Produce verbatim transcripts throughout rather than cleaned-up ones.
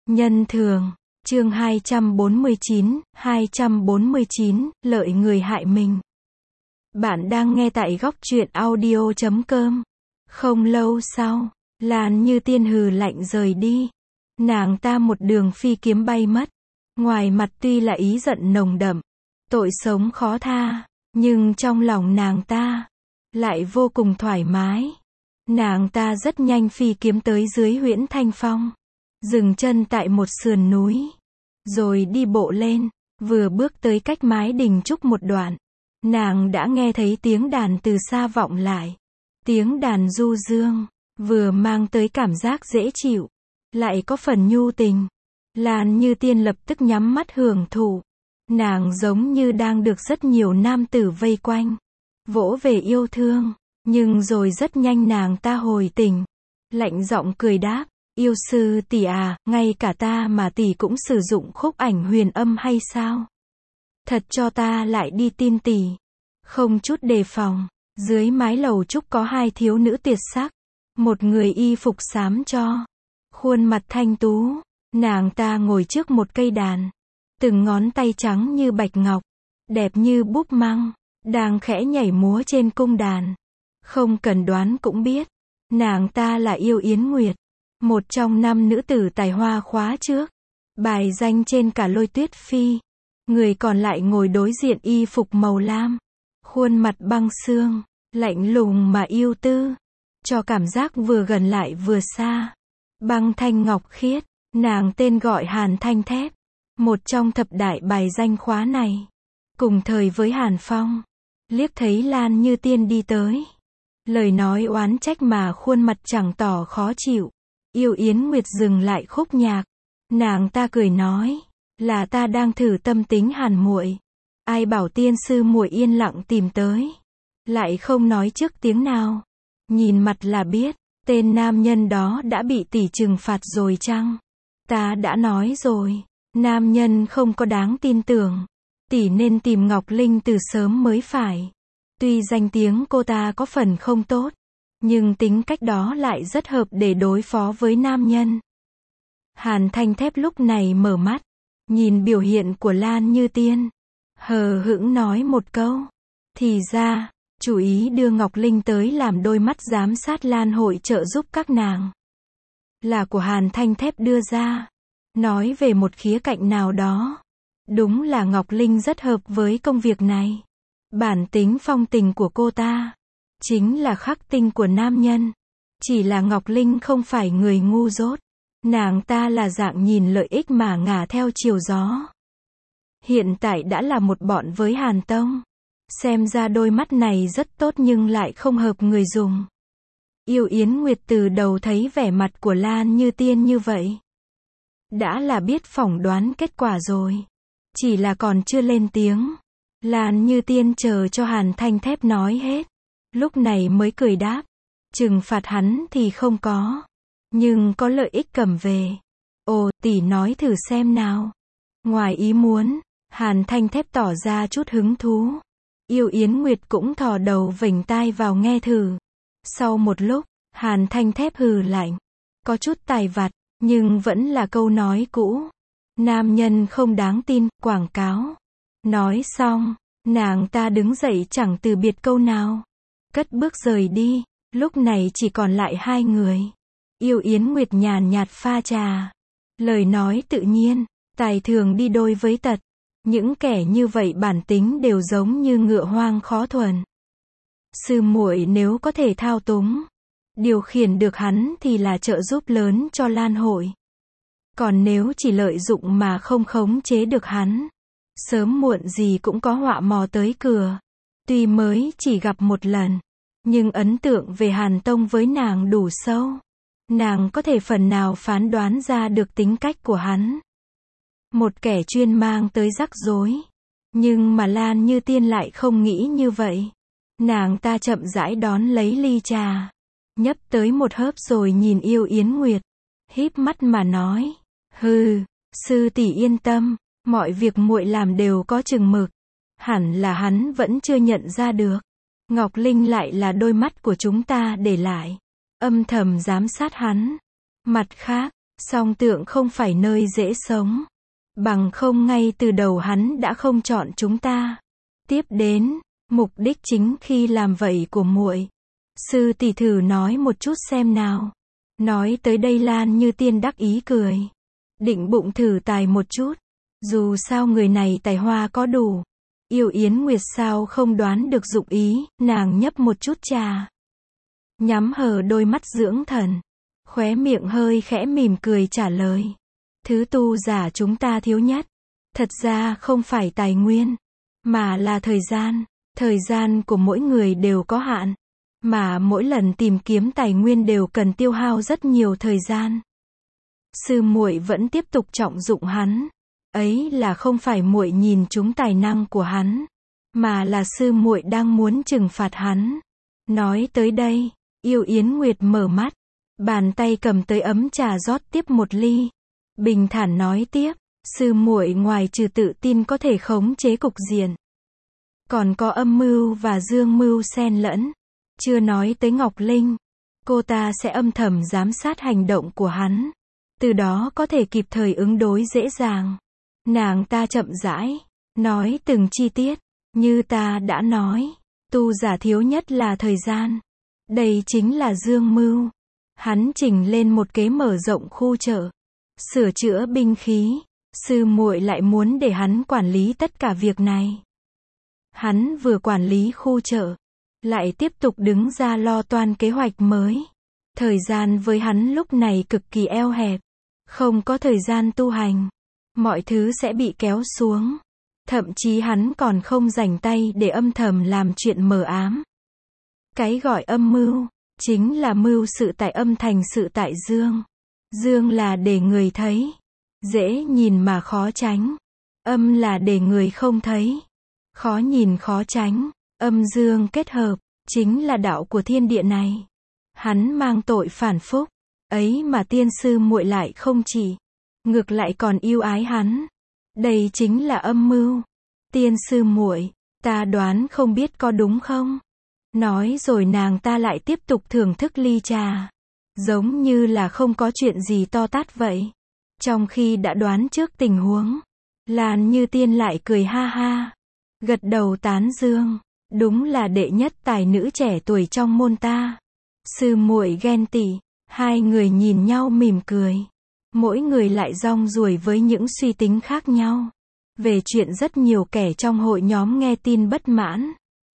Nhân thường, chương hai trăm bốn mươi chín, hai trăm bốn mươi chín, lợi người hại mình. Bạn đang nghe tại góc truyện audio chấm com. Không lâu sau, Lan Như Tiên hừ lạnh rời đi. Nàng ta một đường phi kiếm bay mất. Ngoài mặt tuy là ý giận nồng đậm, tội sống khó tha, nhưng trong lòng nàng ta lại vô cùng thoải mái. Nàng ta rất nhanh phi kiếm tới dưới Huyễn Thanh Phong, dừng chân tại một sườn núi, rồi đi bộ lên. Vừa bước tới cách mái đình trúc một đoạn, nàng đã nghe thấy tiếng đàn từ xa vọng lại. Tiếng đàn du dương, vừa mang tới cảm giác dễ chịu, lại có phần nhu tình. Lan Như Tiên lập tức nhắm mắt hưởng thụ. Nàng giống như đang được rất nhiều nam tử vây quanh, vỗ về yêu thương. Nhưng rồi rất nhanh nàng ta hồi tỉnh, lạnh giọng cười đáp, yêu sư tỷ à, ngay cả ta mà tỷ cũng sử dụng khúc ảnh huyền âm hay sao? Thật cho ta lại đi tin tỷ. Không chút đề phòng, dưới mái lầu trúc có hai thiếu nữ tuyệt sắc, một người y phục xám cho, khuôn mặt thanh tú, nàng ta ngồi trước một cây đàn, từng ngón tay trắng như bạch ngọc, đẹp như búp măng, đang khẽ nhảy múa trên cung đàn. Không cần đoán cũng biết, nàng ta là Yêu Yến Nguyệt, một trong năm nữ tử tài hoa khóa trước, bài danh trên cả Lôi Tuyết Phi. Người còn lại ngồi đối diện y phục màu lam, khuôn mặt băng xương, lạnh lùng mà yêu tư, cho cảm giác vừa gần lại vừa xa. Băng thanh ngọc khiết, nàng tên gọi Hàn Thanh Thép, một trong thập đại bài danh khóa này, cùng thời với Hàn Phong. Liếc thấy Lan Như Tiên đi tới, lời nói oán trách mà khuôn mặt chẳng tỏ khó chịu. Yêu Yến Nguyệt dừng lại khúc nhạc, nàng ta cười nói, là ta đang thử tâm tính Hàn muội. Ai bảo tiên sư muội yên lặng tìm tới, lại không nói trước tiếng nào. Nhìn mặt là biết, tên nam nhân đó đã bị tỷ trừng phạt rồi chăng? Ta đã nói rồi, nam nhân không có đáng tin tưởng, tỷ nên tìm Ngọc Linh từ sớm mới phải. Tuy danh tiếng cô ta có phần không tốt, nhưng tính cách đó lại rất hợp để đối phó với nam nhân. Hàn Thanh Thép lúc này mở mắt, nhìn biểu hiện của Lan Như Tiên, hờ hững nói một câu, thì ra, chủ ý đưa Ngọc Linh tới làm đôi mắt giám sát Lan hội trợ giúp các nàng, là của Hàn Thanh Thép đưa ra. Nói về một khía cạnh nào đó, đúng là Ngọc Linh rất hợp với công việc này. Bản tính phong tình của cô ta chính là khắc tinh của nam nhân. Chỉ là Ngọc Linh không phải người ngu dốt, nàng ta là dạng nhìn lợi ích mà ngả theo chiều gió. Hiện tại đã là một bọn với Hàn Tông, xem ra đôi mắt này rất tốt nhưng lại không hợp người dùng. Yêu Yến Nguyệt từ đầu thấy vẻ mặt của Lan Như Tiên như vậy, đã là biết phỏng đoán kết quả rồi, chỉ là còn chưa lên tiếng. Lan Như Tiên chờ cho Hàn Thanh Thép nói hết, lúc này mới cười đáp, trừng phạt hắn thì không có, nhưng có lợi ích cầm về. Ồ, tỷ nói thử xem nào. Ngoài ý muốn, Hàn Thanh Thép tỏ ra chút hứng thú. Yêu Yến Nguyệt cũng thò đầu vểnh tai vào nghe thử. Sau một lúc, Hàn Thanh Thép hừ lạnh, có chút tài vặt, nhưng vẫn là câu nói cũ, nam nhân không đáng tin, quảng cáo. Nói xong, nàng ta đứng dậy chẳng từ biệt câu nào, cất bước rời đi. Lúc này chỉ còn lại hai người. Yêu Yến Nguyệt nhàn nhạt pha trà, lời nói tự nhiên, tài thường đi đôi với tật. Những kẻ như vậy bản tính đều giống như ngựa hoang khó thuần. Sư muội nếu có thể thao túng, điều khiển được hắn thì là trợ giúp lớn cho Lan hội. Còn nếu chỉ lợi dụng mà không khống chế được hắn, sớm muộn gì cũng có họa mò tới cửa. Tuy mới chỉ gặp một lần, nhưng ấn tượng về Hàn Tông với nàng đủ sâu. Nàng có thể phần nào phán đoán ra được tính cách của hắn. Một kẻ chuyên mang tới rắc rối. Nhưng mà Lan Như Tiên lại không nghĩ như vậy. Nàng ta chậm rãi đón lấy ly trà, nhấp tới một hớp rồi nhìn Yêu Yến Nguyệt, híp mắt mà nói, hừ, sư tỷ yên tâm, mọi việc muội làm đều có chừng mực. Hẳn là hắn vẫn chưa nhận ra được, Ngọc Linh lại là đôi mắt của chúng ta để lại, âm thầm giám sát hắn. Mặt khác, Song Tượng không phải nơi dễ sống. Bằng không ngay từ đầu hắn đã không chọn chúng ta. Tiếp đến, mục đích chính khi làm vậy của muội. Sư tỷ thử nói một chút xem nào. Nói tới đây Lan Như Tiên đắc ý cười. Định bụng thử tài một chút. Dù sao người này tài hoa có đủ. Yêu Yến Nguyệt sao không đoán được dụng ý, nàng nhấp một chút trà. Nhắm hờ đôi mắt dưỡng thần. Khóe miệng hơi khẽ mỉm cười trả lời. Thứ tu giả chúng ta thiếu nhất. Thật ra không phải tài nguyên, mà là thời gian. Thời gian của mỗi người đều có hạn. Mà mỗi lần tìm kiếm tài nguyên đều cần tiêu hao rất nhiều thời gian. Sư muội vẫn tiếp tục trọng dụng hắn. Ấy là không phải muội nhìn trúng tài năng của hắn, mà là sư muội đang muốn trừng phạt hắn. Nói tới đây, Yêu Yến Nguyệt mở mắt, bàn tay cầm tới ấm trà rót tiếp một ly. Bình thản nói tiếp, sư muội ngoài trừ tự tin có thể khống chế cục diện, còn có âm mưu và dương mưu xen lẫn. Chưa nói tới Ngọc Linh, cô ta sẽ âm thầm giám sát hành động của hắn, từ đó có thể kịp thời ứng đối dễ dàng. Nàng ta chậm rãi, nói từng chi tiết, như ta đã nói, tu giả thiếu nhất là thời gian. Đây chính là dương mưu. Hắn chỉnh lên một kế mở rộng khu chợ, sửa chữa binh khí, sư muội lại muốn để hắn quản lý tất cả việc này. Hắn vừa quản lý khu chợ, lại tiếp tục đứng ra lo toan kế hoạch mới. Thời gian với hắn lúc này cực kỳ eo hẹp, không có thời gian tu hành. Mọi thứ sẽ bị kéo xuống. Thậm chí hắn còn không rảnh tay để âm thầm làm chuyện mờ ám. Cái gọi âm mưu, chính là mưu sự tại âm thành sự tại dương. Dương là để người thấy, dễ nhìn mà khó tránh. Âm là để người không thấy, khó nhìn khó tránh. Âm dương kết hợp, chính là đạo của thiên địa này. Hắn mang tội phản phúc, ấy mà tiên sư muội lại không chỉ, ngược lại còn yêu ái hắn. Đây chính là âm mưu. Tiên sư muội, ta đoán không biết có đúng không? Nói rồi nàng ta lại tiếp tục thưởng thức ly trà, giống như là không có chuyện gì to tát vậy. Trong khi đã đoán trước tình huống, Lan Như Tiên lại cười ha ha, gật đầu tán dương. Đúng là đệ nhất tài nữ trẻ tuổi trong môn ta. Sư muội ghen tị. Hai người nhìn nhau mỉm cười. Mỗi người lại rong ruổi với những suy tính khác nhau. Về chuyện rất nhiều kẻ trong hội nhóm nghe tin bất mãn.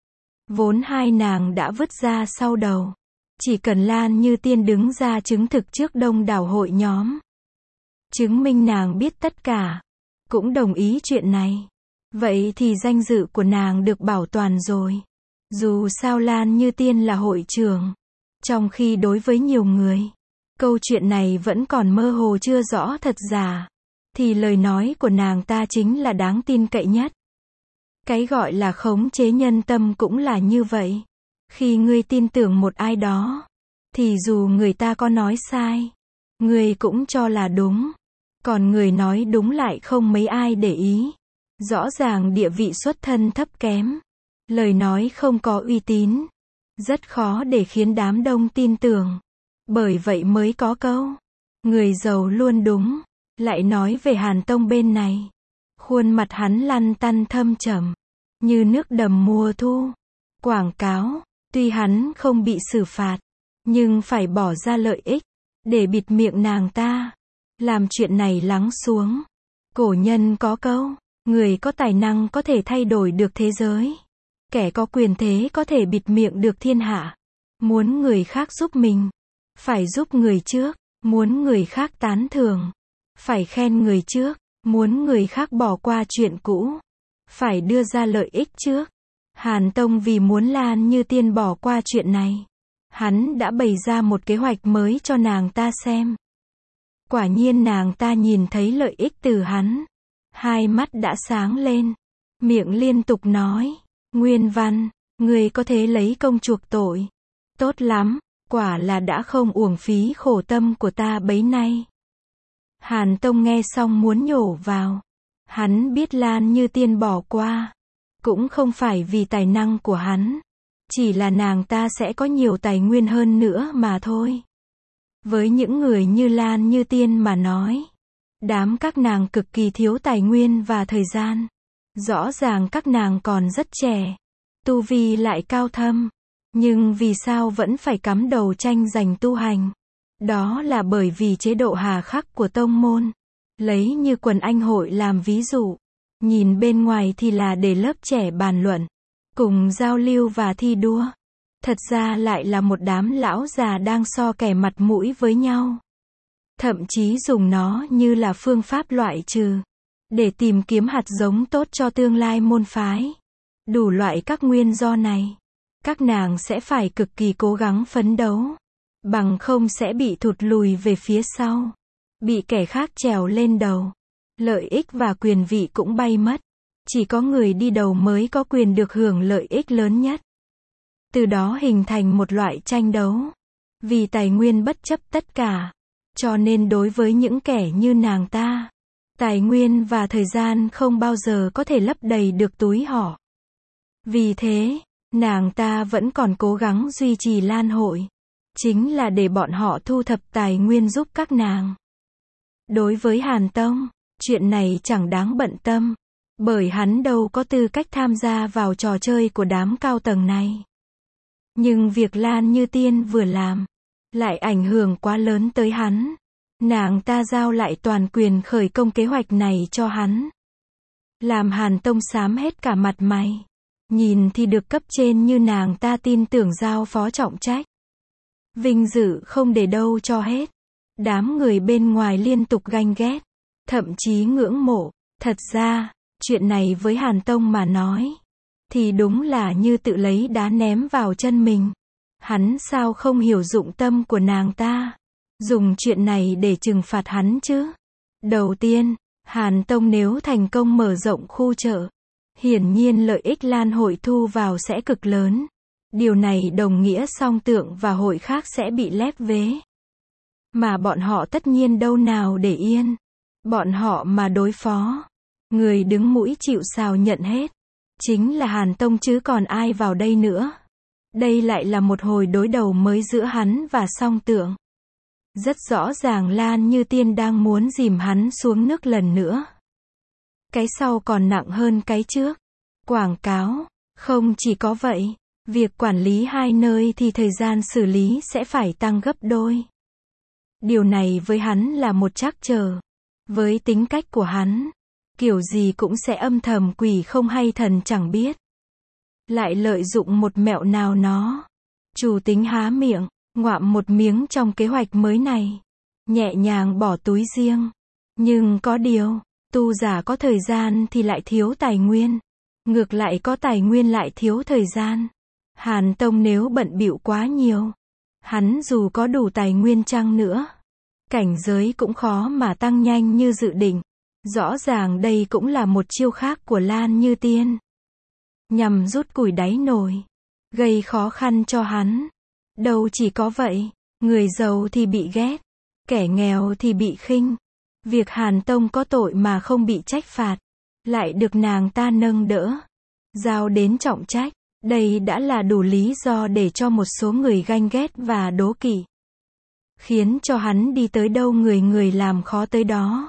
Vốn hai nàng đã vứt ra sau đầu. Chỉ cần Lan Như Tiên đứng ra chứng thực trước đông đảo hội nhóm, chứng minh nàng biết tất cả, cũng đồng ý chuyện này, vậy thì danh dự của nàng được bảo toàn rồi. Dù sao Lan Như Tiên là hội trưởng, trong khi đối với nhiều người, câu chuyện này vẫn còn mơ hồ chưa rõ thật giả, thì lời nói của nàng ta chính là đáng tin cậy nhất. Cái gọi là khống chế nhân tâm cũng là như vậy. Khi ngươi tin tưởng một ai đó, thì dù người ta có nói sai, ngươi cũng cho là đúng. Còn người nói đúng lại không mấy ai để ý. Rõ ràng địa vị xuất thân thấp kém, lời nói không có uy tín, rất khó để khiến đám đông tin tưởng. Bởi vậy mới có câu, người giàu luôn đúng. Lại nói về Hàn Tông bên này, khuôn mặt hắn lăn tăn thâm trầm, như nước đầm mùa thu. Quảng cáo, tuy hắn không bị xử phạt, nhưng phải bỏ ra lợi ích, để bịt miệng nàng ta, làm chuyện này lắng xuống. Cổ nhân có câu, người có tài năng có thể thay đổi được thế giới, kẻ có quyền thế có thể bịt miệng được thiên hạ. Muốn người khác giúp mình, phải giúp người trước. Muốn người khác tán thưởng, phải khen người trước. Muốn người khác bỏ qua chuyện cũ, phải đưa ra lợi ích trước. Hàn Tông vì muốn Lan Như Tiên bỏ qua chuyện này, hắn đã bày ra một kế hoạch mới cho nàng ta xem. Quả nhiên nàng ta nhìn thấy lợi ích từ hắn, hai mắt đã sáng lên, miệng liên tục nói, Nguyên Văn, người có thể lấy công chuộc tội. Tốt lắm, quả là đã không uổng phí khổ tâm của ta bấy nay. Hàn Tông nghe xong muốn nhổ vào. Hắn biết Lan Như Tiên bỏ qua, cũng không phải vì tài năng của hắn, chỉ là nàng ta sẽ có nhiều tài nguyên hơn nữa mà thôi. Với những người như Lan Như Tiên mà nói, đám các nàng cực kỳ thiếu tài nguyên và thời gian. Rõ ràng các nàng còn rất trẻ, tu vi lại cao thâm, nhưng vì sao vẫn phải cắm đầu tranh giành tu hành? Đó là bởi vì chế độ hà khắc của tông môn. Lấy như quần anh hội làm ví dụ, nhìn bên ngoài thì là để lớp trẻ bàn luận, cùng giao lưu và thi đua. Thật ra lại là một đám lão già đang so kẻ mặt mũi với nhau. Thậm chí dùng nó như là phương pháp loại trừ, để tìm kiếm hạt giống tốt cho tương lai môn phái. Đủ loại các nguyên do này, các nàng sẽ phải cực kỳ cố gắng phấn đấu, bằng không sẽ bị thụt lùi về phía sau, bị kẻ khác trèo lên đầu. Lợi ích và quyền vị cũng bay mất. Chỉ có người đi đầu mới có quyền được hưởng lợi ích lớn nhất. Từ đó hình thành một loại tranh đấu. Vì tài nguyên bất chấp tất cả. Cho nên đối với những kẻ như nàng ta, tài nguyên và thời gian không bao giờ có thể lấp đầy được túi họ. Vì thế, nàng ta vẫn còn cố gắng duy trì Lan hội. Chính là để bọn họ thu thập tài nguyên giúp các nàng. Đối với Hàn Tông, chuyện này chẳng đáng bận tâm. Bởi hắn đâu có tư cách tham gia vào trò chơi của đám cao tầng này. Nhưng việc Lan Như Tiên vừa làm, lại ảnh hưởng quá lớn tới hắn. Nàng ta giao lại toàn quyền khởi công kế hoạch này cho hắn. Làm Hàn Tông xám hết cả mặt mày. Nhìn thì được cấp trên như nàng ta tin tưởng giao phó trọng trách. Vinh dự không để đâu cho hết. Đám người bên ngoài liên tục ganh ghét, thậm chí ngưỡng mộ. Thật ra, chuyện này với Hàn Tông mà nói, thì đúng là như tự lấy đá ném vào chân mình. Hắn sao không hiểu dụng tâm của nàng ta, dùng chuyện này để trừng phạt hắn chứ? Đầu tiên, Hàn Tông nếu thành công mở rộng khu chợ, hiển nhiên lợi ích Lan hội thu vào sẽ cực lớn. Điều này đồng nghĩa song tượng và hội khác sẽ bị lép vế. Mà bọn họ tất nhiên đâu nào để yên. Bọn họ mà đối phó, người đứng mũi chịu sào nhận hết. Chính là Hàn Tông chứ còn ai vào đây nữa. Đây lại là một hồi đối đầu mới giữa hắn và song tượng. Rất rõ ràng Lan Như Tiên đang muốn dìm hắn xuống nước lần nữa. Cái sau còn nặng hơn cái trước. Quảng cáo. Không chỉ có vậy, việc quản lý hai nơi thì thời gian xử lý sẽ phải tăng gấp đôi. Điều này với hắn là một trắc trở. Với tính cách của hắn, kiểu gì cũng sẽ âm thầm quỷ không hay thần chẳng biết. Lại lợi dụng một mẹo nào nó. Chủ tính há miệng, ngoạm một miếng trong kế hoạch mới này. Nhẹ nhàng bỏ túi riêng. Nhưng có điều, tu giả có thời gian thì lại thiếu tài nguyên. Ngược lại có tài nguyên lại thiếu thời gian. Hàn Tông nếu bận bịu quá nhiều, hắn dù có đủ tài nguyên chăng nữa, cảnh giới cũng khó mà tăng nhanh như dự định. Rõ ràng đây cũng là một chiêu khác của Lan Như Tiên. Nhằm rút củi đáy nồi, gây khó khăn cho hắn. Đâu chỉ có vậy, người giàu thì bị ghét, kẻ nghèo thì bị khinh. Việc Hàn Tông có tội mà không bị trách phạt, lại được nàng ta nâng đỡ, giao đến trọng trách. Đây đã là đủ lý do để cho một số người ganh ghét và đố kỵ. Khiến cho hắn đi tới đâu người người làm khó tới đó.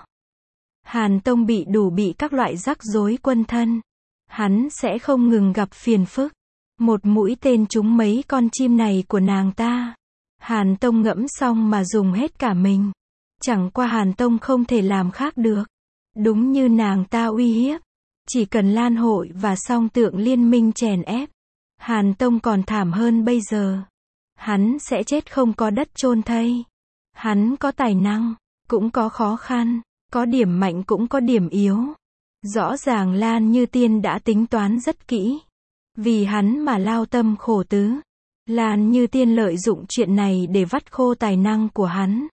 Hàn Tông bị đủ bị các loại rắc rối quân thân. Hắn sẽ không ngừng gặp phiền phức. Một mũi tên trúng mấy con chim này của nàng ta. Hàn Tông ngẫm xong mà dùng hết cả mình. Chẳng qua Hàn Tông không thể làm khác được. Đúng như nàng ta uy hiếp. Chỉ cần Lan hội và song tượng liên minh chèn ép, Hàn Tông còn thảm hơn bây giờ. Hắn sẽ chết không có đất chôn thây. Hắn có tài năng, cũng có khó khăn, có điểm mạnh cũng có điểm yếu. Rõ ràng Lan Như Tiên đã tính toán rất kỹ. Vì hắn mà lao tâm khổ tứ. Lan Như Tiên lợi dụng chuyện này để vắt khô tài năng của hắn.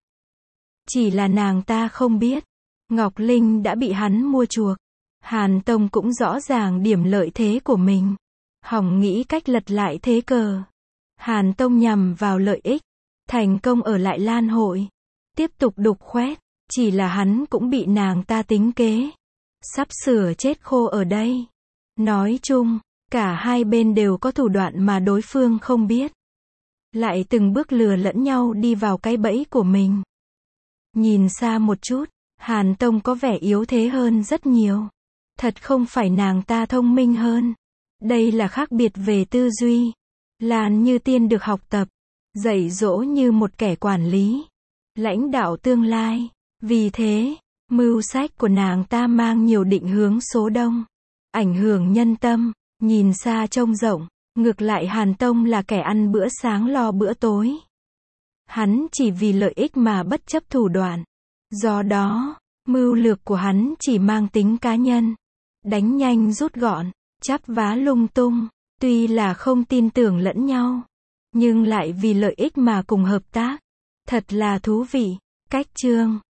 Chỉ là nàng ta không biết, Ngọc Linh đã bị hắn mua chuộc. Hàn Tông cũng rõ ràng điểm lợi thế của mình. Hỏng nghĩ cách lật lại thế cờ. Hàn Tông nhằm vào lợi ích, thành công ở lại Lan hội. Tiếp tục đục khoét, chỉ là hắn cũng bị nàng ta tính kế. Sắp sửa chết khô ở đây. Nói chung, cả hai bên đều có thủ đoạn mà đối phương không biết. lại từng bước lừa lẫn nhau đi vào cái bẫy của mình. Nhìn xa một chút, Hàn Tông có vẻ yếu thế hơn rất nhiều. Thật không phải nàng ta thông minh hơn. Đây là khác biệt về tư duy. Lan Như Tiên được học tập, dạy dỗ như một kẻ quản lý, lãnh đạo tương lai. Vì thế, mưu sách của nàng ta mang nhiều định hướng số đông, ảnh hưởng nhân tâm, nhìn xa trông rộng. Ngược lại Hàn Tông là kẻ ăn bữa sáng lo bữa tối. Hắn chỉ vì lợi ích mà bất chấp thủ đoạn. Do đó, mưu lược của hắn chỉ mang tính cá nhân. Đánh nhanh rút gọn, chắp vá lung tung. Tuy là không tin tưởng lẫn nhau, nhưng lại vì lợi ích mà cùng hợp tác. Thật là thú vị. Cách chương